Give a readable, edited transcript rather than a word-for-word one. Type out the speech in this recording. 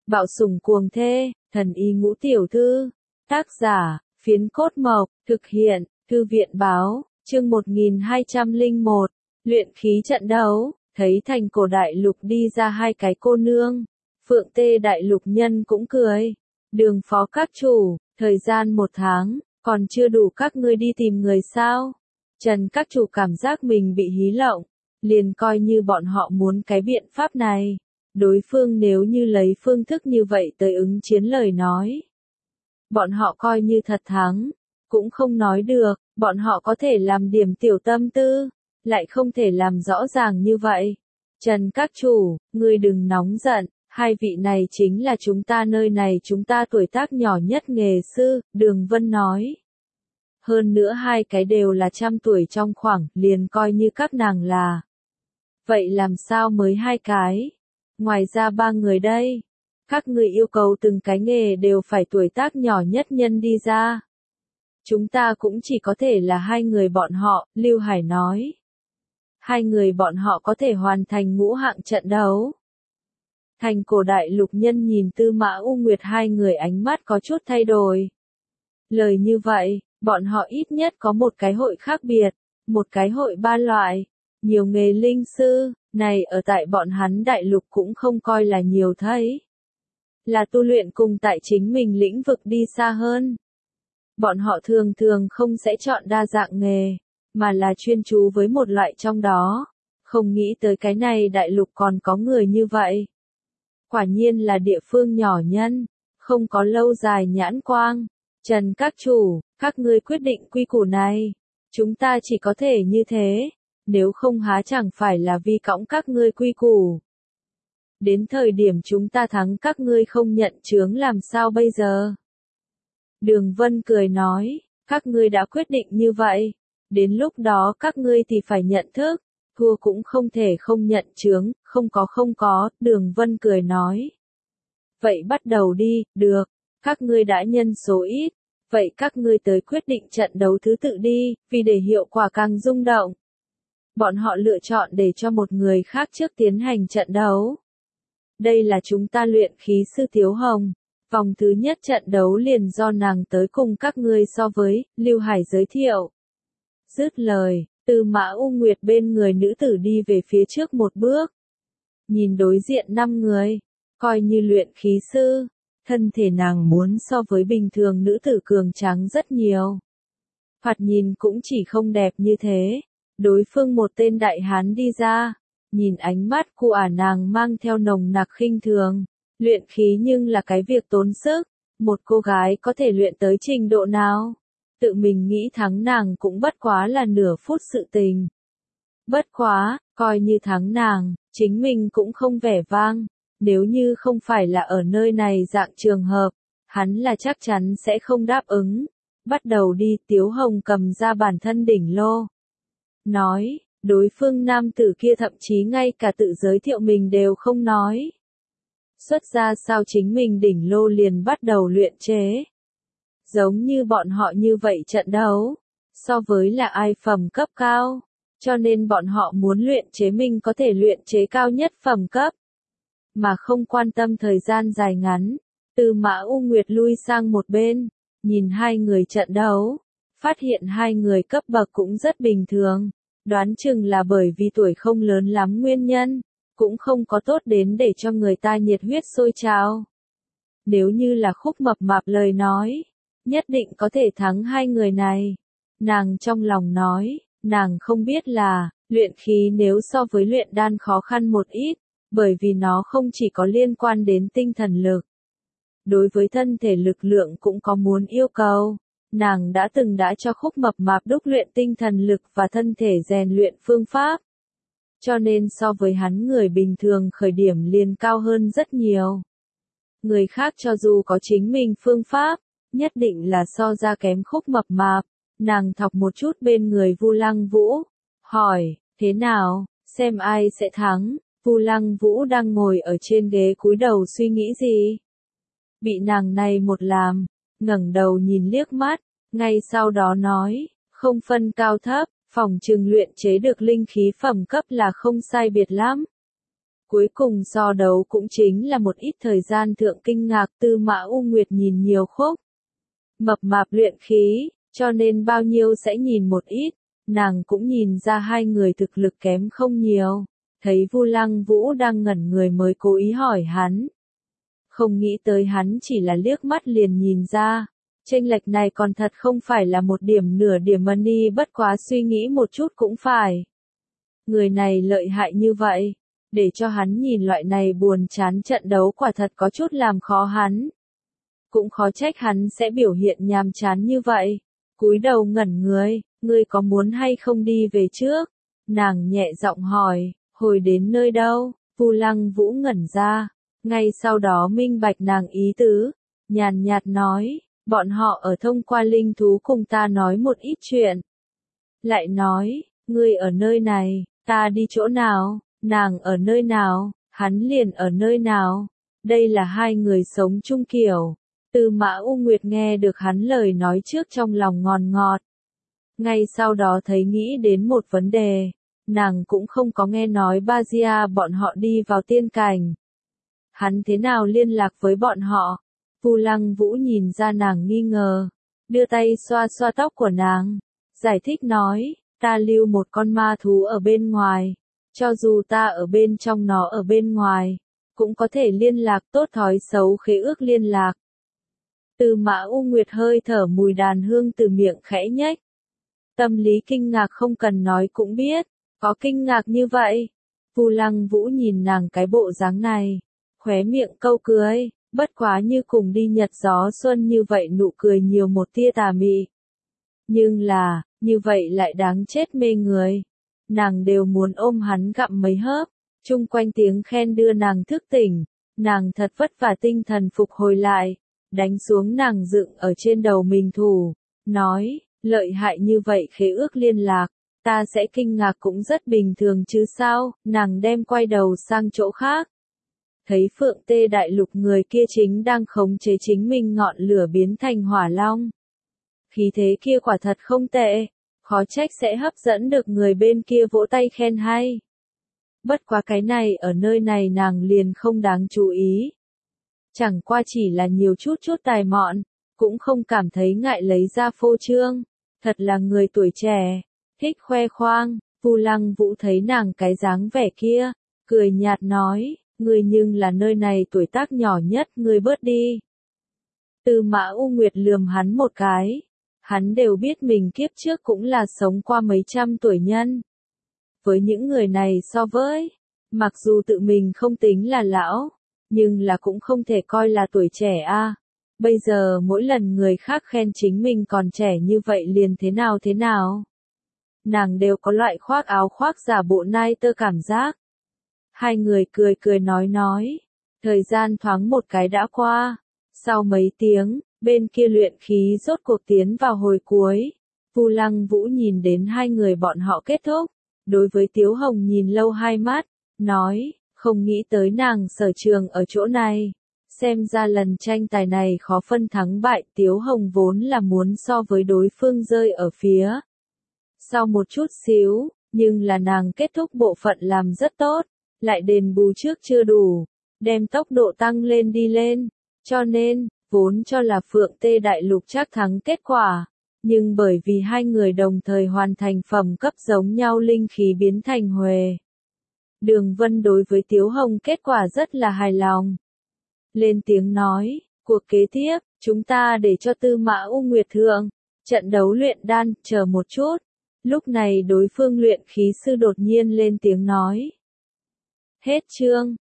Bạo sủng cuồng thê, thần y ngũ tiểu thư. Tác giả, Phiến Cốt Mộc, thực hiện, Thư viện Báo, chương 1201, luyện khí trận đấu, thấy thành cổ đại lục đi ra hai cái cô nương. Phượng Tê đại lục nhân cũng cười. Đường phó các chủ, thời gian 1 tháng, còn chưa đủ các ngươi đi tìm người sao? Trần các chủ cảm giác mình bị hí lộng, liền coi như bọn họ muốn cái biện pháp này. Đối phương nếu như lấy phương thức như vậy tới ứng chiến lời nói. Bọn họ coi như thật thắng, cũng không nói được, bọn họ có thể làm điểm tiểu tâm tư, lại không thể làm rõ ràng như vậy. Trần các chủ, ngươi đừng nóng giận, hai vị này chính là chúng ta nơi này chúng ta tuổi tác nhỏ nhất nghề sư, Đường Vân nói. Hơn nữa hai cái đều là trăm tuổi trong khoảng, liền coi như các nàng là. Vậy làm sao mới hai cái? Ngoài ra 3 người đây. Các người yêu cầu từng cái nghề đều phải tuổi tác nhỏ nhất nhân đi ra. Chúng ta cũng chỉ có thể là 2 người bọn họ, Lưu Hải nói. 2 người bọn họ có thể hoàn thành ngũ hạng trận đấu. Thành cổ đại lục nhân nhìn Tư Mã U Nguyệt 2 người ánh mắt có chút thay đổi. Lời như vậy, bọn họ ít nhất có một cái hội khác biệt, một cái hội 3 loại, nhiều nghề linh sư, này ở tại bọn hắn đại lục cũng không coi là nhiều thấy. Là tu luyện cùng tại chính mình lĩnh vực đi xa hơn. Bọn họ thường thường không sẽ chọn đa dạng nghề, mà là chuyên chú với một loại trong đó. Không nghĩ tới cái này đại lục còn có người như vậy. Quả nhiên là địa phương nhỏ nhân, không có lâu dài nhãn quang. Trần các chủ, các ngươi quyết định quy củ này. Chúng ta chỉ có thể như thế, nếu không há chẳng phải là vi cõng các ngươi quy củ. Đến thời điểm chúng ta thắng các ngươi không nhận chướng làm sao bây giờ? Đường Vân cười nói, các ngươi đã quyết định như vậy. Đến lúc đó các ngươi thì phải nhận thức, thua cũng không thể không nhận chướng, không có, Đường Vân cười nói. Vậy bắt đầu đi, được, các ngươi đã nhân số ít, vậy các ngươi tới quyết định trận đấu thứ tự đi, vì để hiệu quả càng rung động. Bọn họ lựa chọn để cho một người khác trước tiến hành trận đấu. Đây là chúng ta luyện khí sư Tiếu Hồng. Vòng thứ nhất trận đấu liền do nàng tới cùng các ngươi so với, Lưu Hải giới thiệu. Dứt lời, Tư Mã U Nguyệt bên người nữ tử đi về phía trước một bước. Nhìn đối diện 5 người, coi như luyện khí sư, thân thể nàng muốn so với bình thường nữ tử cường tráng rất nhiều. Thoạt nhìn cũng chỉ không đẹp như thế. Đối phương một tên đại hán đi ra, nhìn ánh mắt của nàng mang theo nồng nặc khinh thường. Luyện khí nhưng là cái việc tốn sức, một cô gái có thể luyện tới trình độ nào? Tự mình nghĩ thắng nàng cũng bất quá là nửa phút sự tình. Bất quá, coi như thắng nàng, chính mình cũng không vẻ vang. Nếu như không phải là ở nơi này dạng trường hợp, hắn là chắc chắn sẽ không đáp ứng. Bắt đầu đi, Tiếu Hồng cầm ra bản thân đỉnh lô. Nói, đối phương nam tử kia thậm chí ngay cả tự giới thiệu mình đều không nói. Xuất ra sao chính mình đỉnh lô liền bắt đầu luyện chế. Giống như bọn họ như vậy trận đấu, so với là ai phẩm cấp cao, cho nên bọn họ muốn luyện chế mình có thể luyện chế cao nhất phẩm cấp, mà không quan tâm thời gian dài ngắn. Tư Mã U Nguyệt lui sang một bên, nhìn 2 người trận đấu, phát hiện 2 người cấp bậc cũng rất bình thường, đoán chừng là bởi vì tuổi không lớn lắm nguyên nhân. Cũng không có tốt đến để cho người ta nhiệt huyết sôi trào. Nếu như là Khúc Mập Mạp lời nói, nhất định có thể thắng 2 người này. Nàng trong lòng nói, nàng không biết là, luyện khí nếu so với luyện đan khó khăn một ít, bởi vì nó không chỉ có liên quan đến tinh thần lực. Đối với thân thể lực lượng cũng có muốn yêu cầu. Nàng đã từng cho Khúc Mập Mạp đúc luyện tinh thần lực và thân thể rèn luyện phương pháp. Cho nên so với hắn người bình thường khởi điểm liền cao hơn rất nhiều. Người khác cho dù có chính mình phương pháp, nhất định là so ra kém Khúc Mập Mạp. Nàng thọc một chút bên người Vu Lăng Vũ, hỏi, thế nào, xem ai sẽ thắng. Vu Lăng Vũ đang ngồi ở trên ghế cúi đầu suy nghĩ gì. Bị nàng này một làm, ngẩng đầu nhìn liếc mắt, ngay sau đó nói, không phân cao thấp. Phòng trừng luyện chế được linh khí phẩm cấp là không sai biệt lắm. Cuối cùng so đấu cũng chính là một ít thời gian thượng kinh ngạc. Tư Mã U Nguyệt nhìn nhiều khúc mập mạp luyện khí, cho nên bao nhiêu sẽ nhìn một ít, nàng cũng nhìn ra hai người thực lực kém không nhiều. Thấy Vu Lăng Vũ đang ngẩn người mới cố ý hỏi hắn. Không nghĩ tới hắn chỉ là liếc mắt liền nhìn ra. Chênh lệch này còn thật không phải là một điểm nửa điểm money, bất quá suy nghĩ một chút cũng phải. Người này lợi hại như vậy, để cho hắn nhìn loại này buồn chán trận đấu quả thật có chút làm khó hắn. Cũng khó trách hắn sẽ biểu hiện nhàm chán như vậy. Cúi đầu ngẩn người, ngươi có muốn hay không đi về trước? Nàng nhẹ giọng hỏi, hồi đến nơi đâu? Vu Lăng Vũ ngẩn ra, ngay sau đó minh bạch nàng ý tứ, nhàn nhạt nói, bọn họ ở thông qua linh thú cùng ta nói một ít chuyện. Lại nói, ngươi ở nơi này, ta đi chỗ nào, nàng ở nơi nào, hắn liền ở nơi nào. Đây là hai người sống chung kiểu. Tư Mã U Nguyệt nghe được hắn lời nói trước trong lòng ngọt ngọt. Ngay sau đó thấy nghĩ đến một vấn đề, nàng cũng không có nghe nói Bazia bọn họ đi vào tiên cảnh. Hắn thế nào liên lạc với bọn họ? Vu Lăng Vũ nhìn ra nàng nghi ngờ, đưa tay xoa xoa tóc của nàng, giải thích nói, ta lưu một con ma thú ở bên ngoài, cho dù ta ở bên trong nó ở bên ngoài, cũng có thể liên lạc. Tốt thói xấu khế ước liên lạc. Tư Mã U Nguyệt hơi thở mùi đàn hương từ miệng khẽ nhếch. Tâm lý kinh ngạc không cần nói cũng biết, có kinh ngạc như vậy. Vu Lăng Vũ nhìn nàng cái bộ dáng này, khóe miệng câu cười, bất quá như cùng đi nhật gió xuân như vậy, nụ cười nhiều một tia tà mị. Nhưng là, như vậy lại đáng chết mê người. Nàng đều muốn ôm hắn gặm mấy hớp, chung quanh tiếng khen đưa nàng thức tỉnh, nàng thật vất vả tinh thần phục hồi lại, đánh xuống nàng dựng ở trên đầu mình thủ, nói, lợi hại như vậy khế ước liên lạc, ta sẽ kinh ngạc cũng rất bình thường chứ sao. Nàng đem quay đầu sang chỗ khác. Thấy Phượng Tê Đại Lục người kia chính đang khống chế chính mình ngọn lửa biến thành hỏa long. Khí thế kia quả thật không tệ, khó trách sẽ hấp dẫn được người bên kia vỗ tay khen hay. Bất quá cái này ở nơi này nàng liền không đáng chú ý. Chẳng qua chỉ là nhiều chút tài mọn, cũng không cảm thấy ngại lấy ra phô trương. Thật là người tuổi trẻ, thích khoe khoang. Vu Lăng Vũ thấy nàng cái dáng vẻ kia, cười nhạt nói, ngươi nhưng là nơi này tuổi tác nhỏ nhất, ngươi bớt đi. Tư Mã U Nguyệt lườm hắn một cái. Hắn đều biết mình kiếp trước cũng là sống qua mấy trăm tuổi nhân. Với những người này so với, mặc dù tự mình không tính là lão, nhưng là cũng không thể coi là tuổi trẻ a. Bây giờ mỗi lần người khác khen chính mình còn trẻ như vậy liền thế nào. Nàng đều có loại khoác áo khoác giả bộ nai tơ cảm giác. Hai người cười nói. Thời gian thoáng một cái đã qua. Sau mấy tiếng, bên kia luyện khí rốt cuộc tiến vào hồi cuối. Vu Lăng Vũ nhìn đến hai người bọn họ kết thúc. Đối với Tiếu Hồng nhìn lâu hai mắt, nói, không nghĩ tới nàng sở trường ở chỗ này. Xem ra lần tranh tài này khó phân thắng bại. Tiếu Hồng vốn là muốn so với đối phương rơi ở phía sau một chút xíu, nhưng là nàng kết thúc bộ phận làm rất tốt, lại đền bù trước chưa đủ, đem tốc độ tăng lên đi lên, cho nên, vốn cho là Phượng Tê Đại Lục chắc thắng kết quả, nhưng bởi vì hai người đồng thời hoàn thành phẩm cấp giống nhau linh khí biến thành huề. Đường Vân đối với Tiếu Hồng kết quả rất là hài lòng. Lên tiếng nói, cuộc kế tiếp, chúng ta để cho Tư Mã U Nguyệt thượng, trận đấu luyện đan, chờ một chút. Lúc này đối phương luyện khí sư đột nhiên lên tiếng nói. Hết chương.